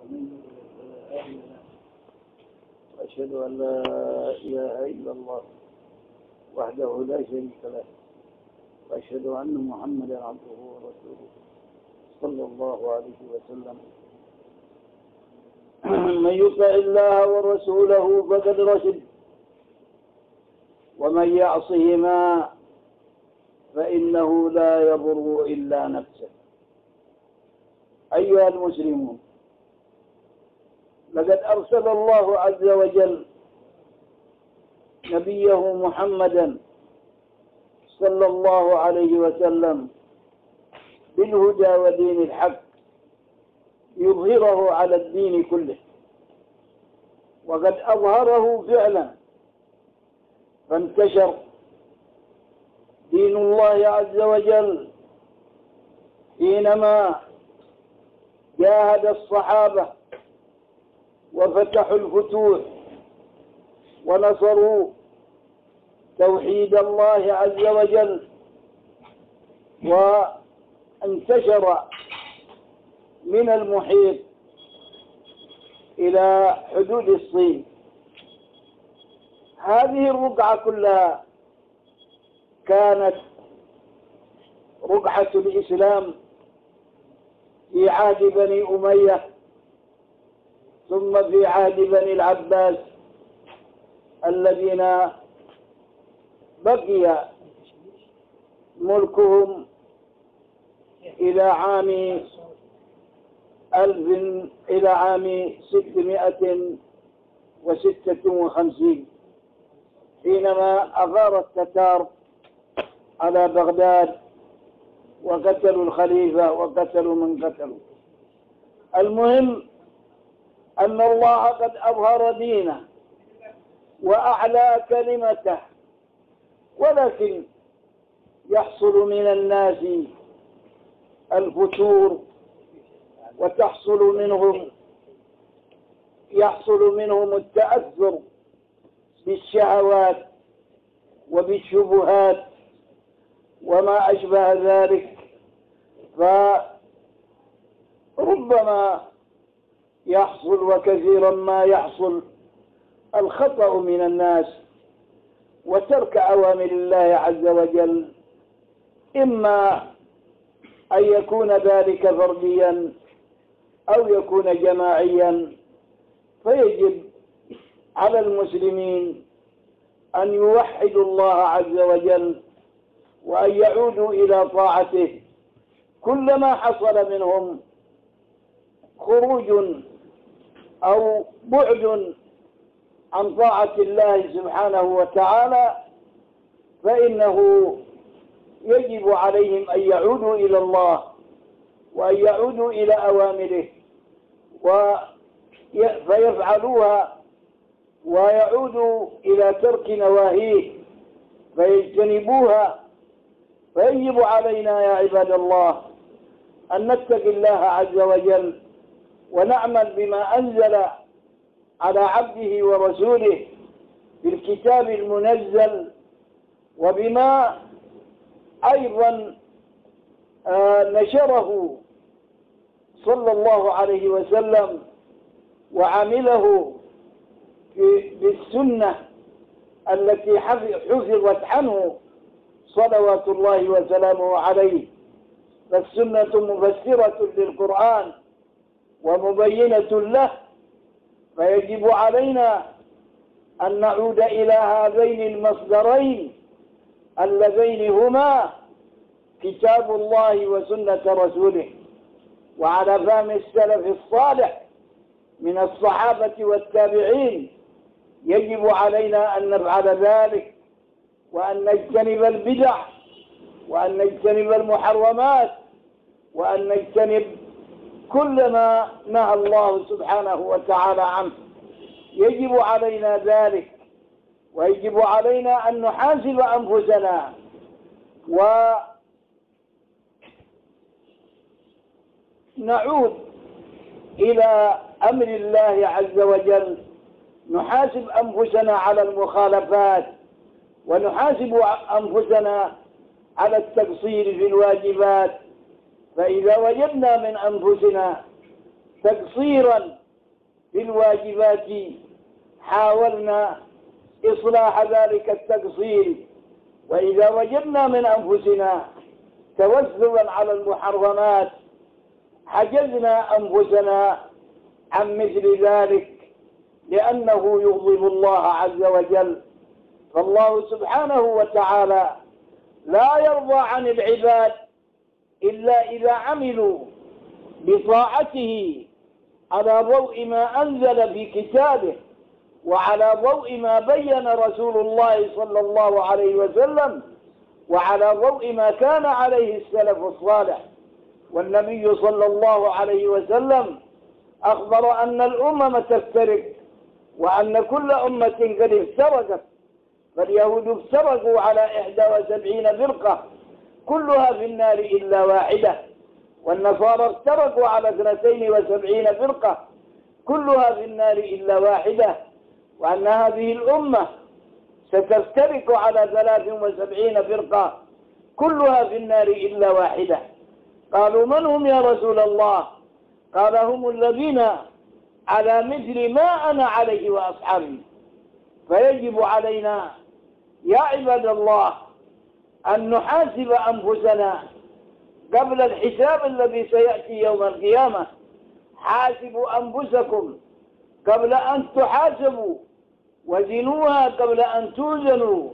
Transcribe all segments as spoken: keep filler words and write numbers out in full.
وأشهد أن لا إله إلا الله وحده لا شريك له، وأشهد أن محمدا عبده ورسوله صلى الله عليه وسلم. من يطع الله ورسوله فقد رشد، ومن يعصهما فإنه لا يضر إلا نفسه. أيها المسلمون، لقد أرسل الله عز وجل نبيه محمدا صلى الله عليه وسلم بالهدى ودين الحق يظهره على الدين كله، وقد أظهره فعلا، فانتشر دين الله عز وجل حينما جاهد الصحابة وفتحوا الفتوح ونصروا توحيد الله عز وجل، وانتشر من المحيط إلى حدود الصين. هذه الرقعة كلها كانت رقعة الإسلام في عهد بني أمية، ثم في عهد بني العباس الذين بقي ملكهم إلى عام ألف إلى عام ستمائة وستة وخمسين، حينما أغار التتار على بغداد وقتلوا الخليفة وقتلوا من قتلوا. المهم أن الله قد أظهر دينه وأعلى كلمته، ولكن يحصل من الناس الفتور، وتحصل منهم يحصل منهم التأثر بالشهوات وبالشبهات وما أشبه ذلك، فربما يحصل وكثيرا ما يحصل الخطأ من الناس وترك أوامر الله عز وجل، إما أن يكون ذلك فرديا أو يكون جماعيا. فيجب على المسلمين أن يوحدوا الله عز وجل وأن يعودوا إلى طاعته. كلما حصل منهم خروج أو بعد عن طاعة الله سبحانه وتعالى فإنه يجب عليهم أن يعودوا إلى الله وأن يعودوا إلى أوامره فيفعلوها، ويعودوا إلى ترك نواهيه فيجتنبوها. فيجب علينا يا عباد الله أن نتقي الله عز وجل ونعمل بما أنزل على عبده ورسوله في الكتاب المنزل، وبما أيضا نشره صلى الله عليه وسلم وعمله بالسنة التي حفظت عنه صلوات الله وسلامه عليه. فالسنة مفسرة للقرآن ومبينة له، فيجب علينا أن نعود إلى هذين المصدرين اللذين هما كتاب الله وسنة رسوله، وعلى فهم السلف الصالح من الصحابة والتابعين. يجب علينا أن نفعل ذلك، وأن نجتنب البدع، وأن نجتنب المحرمات، وأن نجتنب كل ما نهى الله سبحانه وتعالى عنه. يجب علينا ذلك، ويجب علينا أن نحاسب أنفسنا ونعود إلى أمر الله عز وجل. نحاسب أنفسنا على المخالفات، ونحاسب أنفسنا على التقصير في الواجبات. فإذا وجدنا من أنفسنا تقصيرا في الواجبات حاولنا إصلاح ذلك التقصير، وإذا وجدنا من أنفسنا توسلا على المحرمات حجزنا أنفسنا عن مثل ذلك، لأنه يغضب الله عز وجل. فالله سبحانه وتعالى لا يرضى عن العباد إلا إذا عملوا بطاعته على ضوء ما أنزل في كتابه، وعلى ضوء ما بين رسول الله صلى الله عليه وسلم، وعلى ضوء ما كان عليه السلف الصالح. والنبي صلى الله عليه وسلم أخبر أن الأمم تفترق، وأن كل أمة قد افترقت، فاليهود افترقوا على إحدى وسبعين فرقة كلها في النار إلا واحدة، والنصارى افترقوا على اثنتين وسبعين فرقة كلها في النار إلا واحدة، وأن هذه الأمة ستفترق على ثلاث وسبعين فرقة كلها في النار إلا واحدة. قالوا من هم يا رسول الله؟ قال هم الذين على مثل ما أنا عليه وأصحابي. فيجب علينا يا عباد الله أن نحاسب أنفسنا قبل الحساب الذي سيأتي يوم القيامة. حاسبوا أنفسكم قبل أن تحاسبوا، وزنوها قبل أن توزنوا.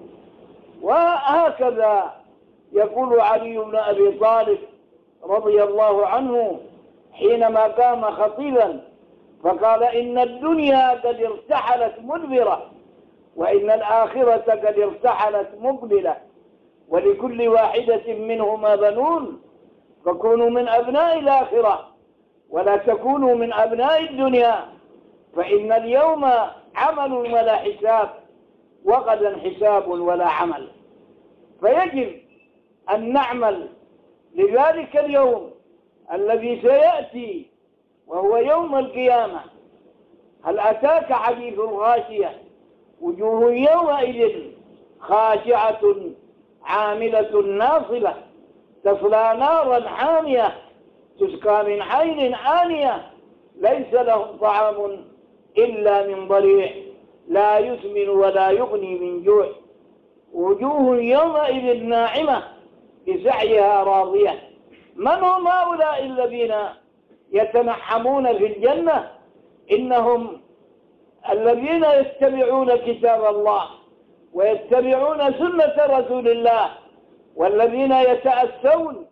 وهكذا يقول علي بن أبي طالب رضي الله عنه حينما قام خطيبا فقال: إن الدنيا قد ارتحلت مدبرة، وإن الآخرة قد ارتحلت مقبلة، ولكل واحدة منهما بنون، فكونوا من أبناء الآخرة ولا تكونوا من أبناء الدنيا، فإن اليوم عمل ولا حساب، وغدا حساب ولا عمل. فيجب أن نعمل لذلك اليوم الذي سيأتي وهو يوم القيامة. هل أتاك حديث الغاشية؟ وجوه يومئذ خاشعة عاملة ناصبة تصلى نارا حامية تسقى من عين آنية ليس لهم طعام إلا من ضريع لا يسمن ولا يغني من جوع. وجوه يومئذ ناعمة بسعيها راضية. من هم هؤلاء الذين يتنعمون في الجنة؟ إنهم الذين يتبعون كتاب الله ويتبعون سنة رسول الله، والذين يتأسون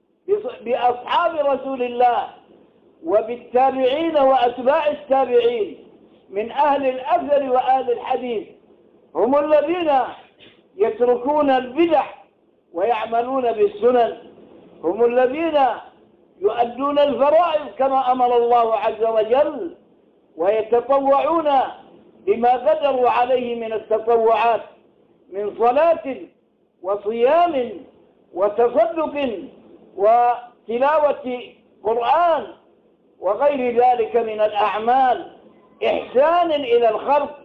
بأصحاب رسول الله وبالتابعين وأتباع التابعين من أهل الأثر وأهل الحديث. هم الذين يتركون البدع ويعملون بالسنن، هم الذين يؤدون الفرائض كما أمر الله عز وجل، ويتطوعون بما قدروا عليه من التطوعات من صلاة وصيام وتصدق وتلاوة قرآن وغير ذلك من الأعمال، إحسان إلى الخلق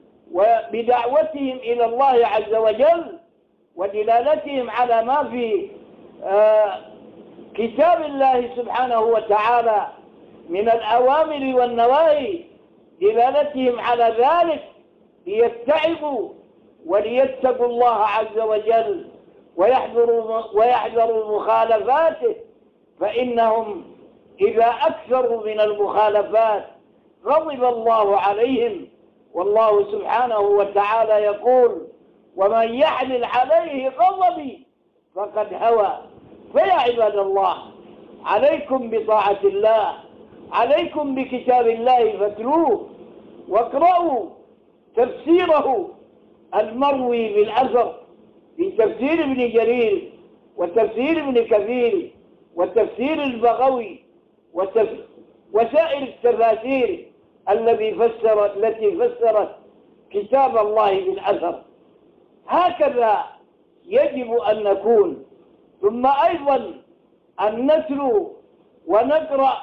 وبدعوتهم إلى الله عز وجل ودلالتهم على ما في آه كتاب الله سبحانه وتعالى من الأوامر والنواهي، دلالتهم على ذلك ليتعظوا وليتقوا الله عز وجل ويحذروا ويحذروا مخالفاته، فإنهم إذا أكثروا من المخالفات غضب الله عليهم. والله سبحانه وتعالى يقول: ومن يحلل عليه غضبي فقد هوى. فيا عباد الله، عليكم بطاعة الله، عليكم بكتاب الله فاتلوه واقرأوا تفسيره المروي بالأثر في تفسير ابن جرير وتفسير ابن كثير وتفسير البغوي وتف... وسائر التفاسير الذي فسرت التي فسرت كتاب الله بالأثر. هكذا يجب أن نكون. ثم أيضا أن نتلو ونقرأ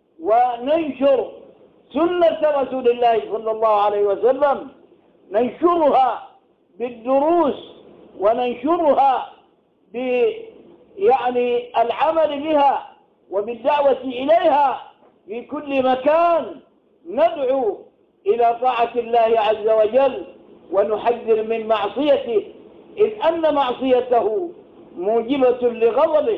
وننشر سنة رسول الله صلى الله عليه وسلم، ننشرها بالدروس وننشرها ب يعني العمل بها وبالدعوة إليها في كل مكان ندعو إلى طاعة الله عز وجل ونحذر من معصيته، إذ أن معصيته موجبة لغضبه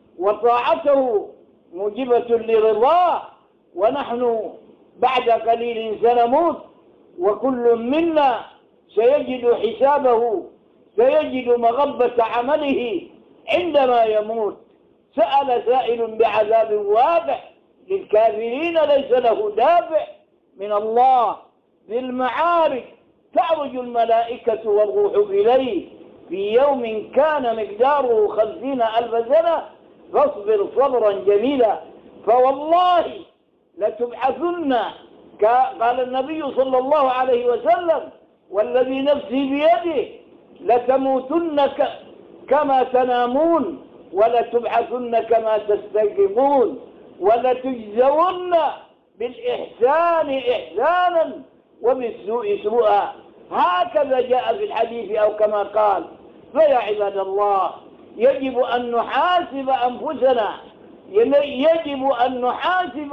وطاعته موجبة لرضاه. ونحن بعد قليل سنموت، وكل منا سيجد حسابه، سيجد مغبة عمله عندما يموت. سأل سائل بعذاب واقع للكافرين ليس له دافع من الله. في المعارك تعرج الملائكة والروح إليه في يوم كان مقداره خمسين ألف سنة فاصبر صبرا جميلا. فوالله لتبعثن، قال النبي صلى الله عليه وسلم والذي نفسي بيده لتموتن كما تنامون ولتبعثن كما تستيقظون ولتجزون بالإحسان إحسانا وبالسوء سوءا. هكذا جاء في الحديث أو كما قال. فيا عباد الله يجب أن نحاسب أنفسنا، يجب أن نحاسب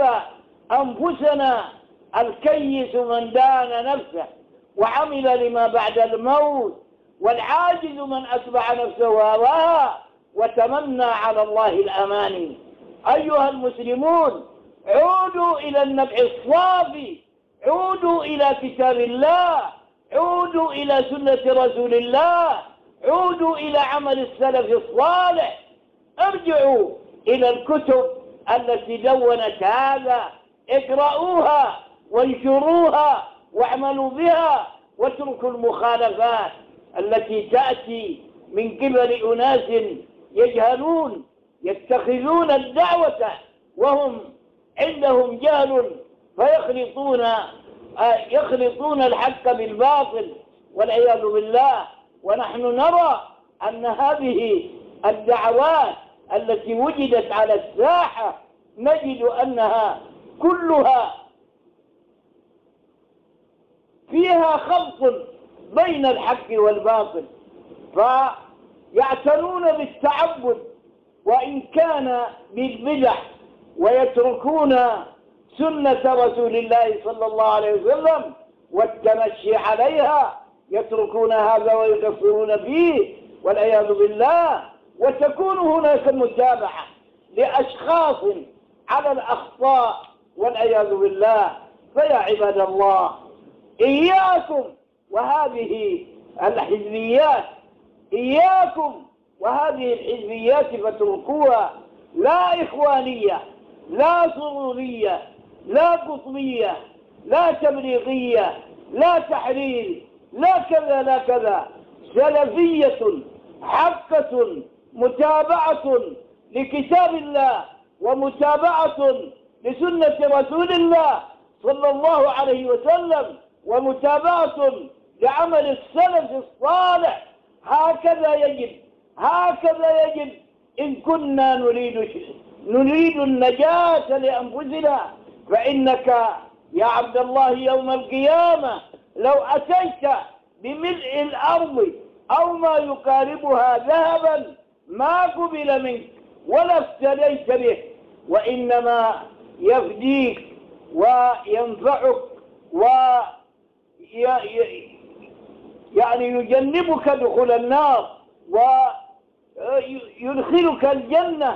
أنفسنا. الكيس من دان نفسه وعمل لما بعد الموت، والعاجز من أتبع نفسه هواها وتمنى على الله الأماني. أيها المسلمون عودوا إلى النبع الصافي، عودوا إلى كتاب الله، عودوا إلى سنة رسول الله، عودوا إلى عمل السلف الصالح، ارجعوا إلى الكتب التي دونت هذا، اقرأوها وانشروها واعملوا بها، واتركوا المخالفات التي تأتي من قبل أناس يجهلون يتخذون الدعوة وهم عندهم جهل، فيخلطون يخلطون الحق بالباطل والعياذ بالله. ونحن نرى أن هذه الدعوات التي وجدت على الساحة نجد أنها كلها فيها خلط بين الحق والباطل، فيعتنون بالتعبد وإن كان بالبدع، ويتركون سنة رسول الله صلى الله عليه وسلم والتمشي عليها، يتركون هذا ويكفرون فيه والعياذ بالله. وتكون هناك متابعة لأشخاص على الأخطاء والعياذ بالله. فيا عباد الله إياكم وهذه الحزبيات، إياكم وهذه الحزبيات فاتركوها، لا إخوانية، لا سرورية، لا قطبية، لا تبليغية، لا تحرير، لا كذا لا كذا، سلفية حقة متابعة لكتاب الله ومتابعة لسنة رسول الله صلى الله عليه وسلم ومتابعة لعمل السلف الصالح. هكذا يجب، هكذا يجب إن كنا نريد نريد النجاة لأنفسنا. فإنك يا عبد الله يوم القيامة لو أتيت بملء الأرض أو ما يقاربها ذهبا ما قبل منك ولا افتديت به، وإنما يفديك وينفعك و يعني يجنبك دخول النار ويدخلك الجنة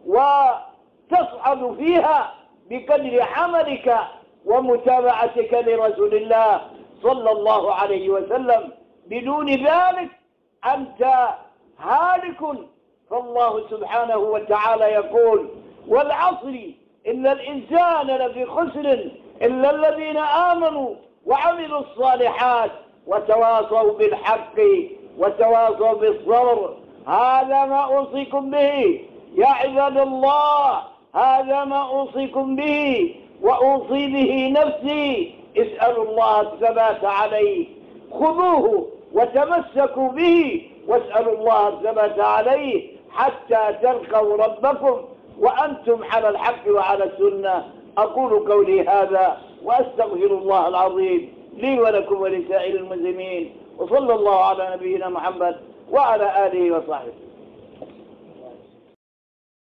وتصعد فيها بقدر عملك ومتابعتك لرسول الله صلى الله عليه وسلم. بدون ذلك أنت هالك. فالله سبحانه وتعالى يقول والعصر إن الإنسان لفي خسر إلا الذين آمنوا وعملوا الصالحات وتواصوا بالحق وتواصوا بالصبر. هذا ما أوصيكم به يا عباد الله، هذا ما أوصيكم به وأوصي به نفسي. اسألوا الله الثبات عليه، خذوه وتمسكوا به واسألوا الله الثبات عليه حتى تلقوا ربكم وأنتم على الحق وعلى السنة. أقول قولي هذا وأستغفر الله العظيم لي ولكم ولسائر المسلمين، وصلى الله على نبينا محمد وعلى آله وصحبه.